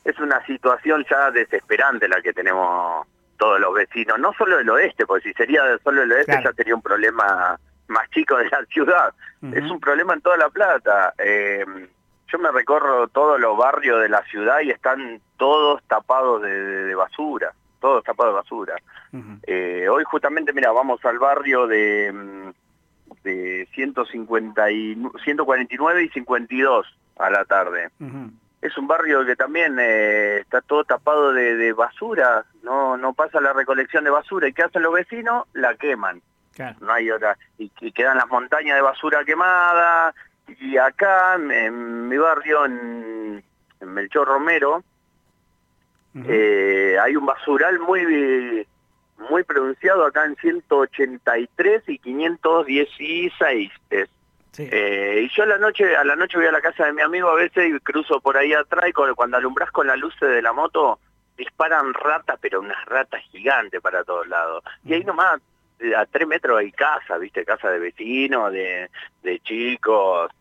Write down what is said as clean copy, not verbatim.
es una situación ya desesperante la que tenemos todos los vecinos, no solo del oeste, porque si sería solo el oeste ya sería un problema más chico de la ciudad, es un problema en toda La Plata. Yo me recorro todos los barrios de la ciudad y están todos tapados de basura, todos tapados de basura. Hoy justamente, mira, vamos al barrio de 149 y 52 a la tarde. Es un barrio que también está todo tapado de basura, no pasa la recolección de basura. ¿Y qué hacen los vecinos? La queman. Claro. No hay otra. Y quedan las montañas de basura quemadas. Y acá, en mi barrio, en Melchor Romero, hay un basural muy pronunciado acá en 183 y 516. Sí. Y yo a la noche voy a la casa de mi amigo a veces y cruzo por ahí atrás y cuando alumbrás con las luces de la moto, disparan ratas, pero unas ratas gigantes para todos lados. Y ahí nomás, a 3 metros hay casa, ¿viste? Casa de vecinos, de chicos.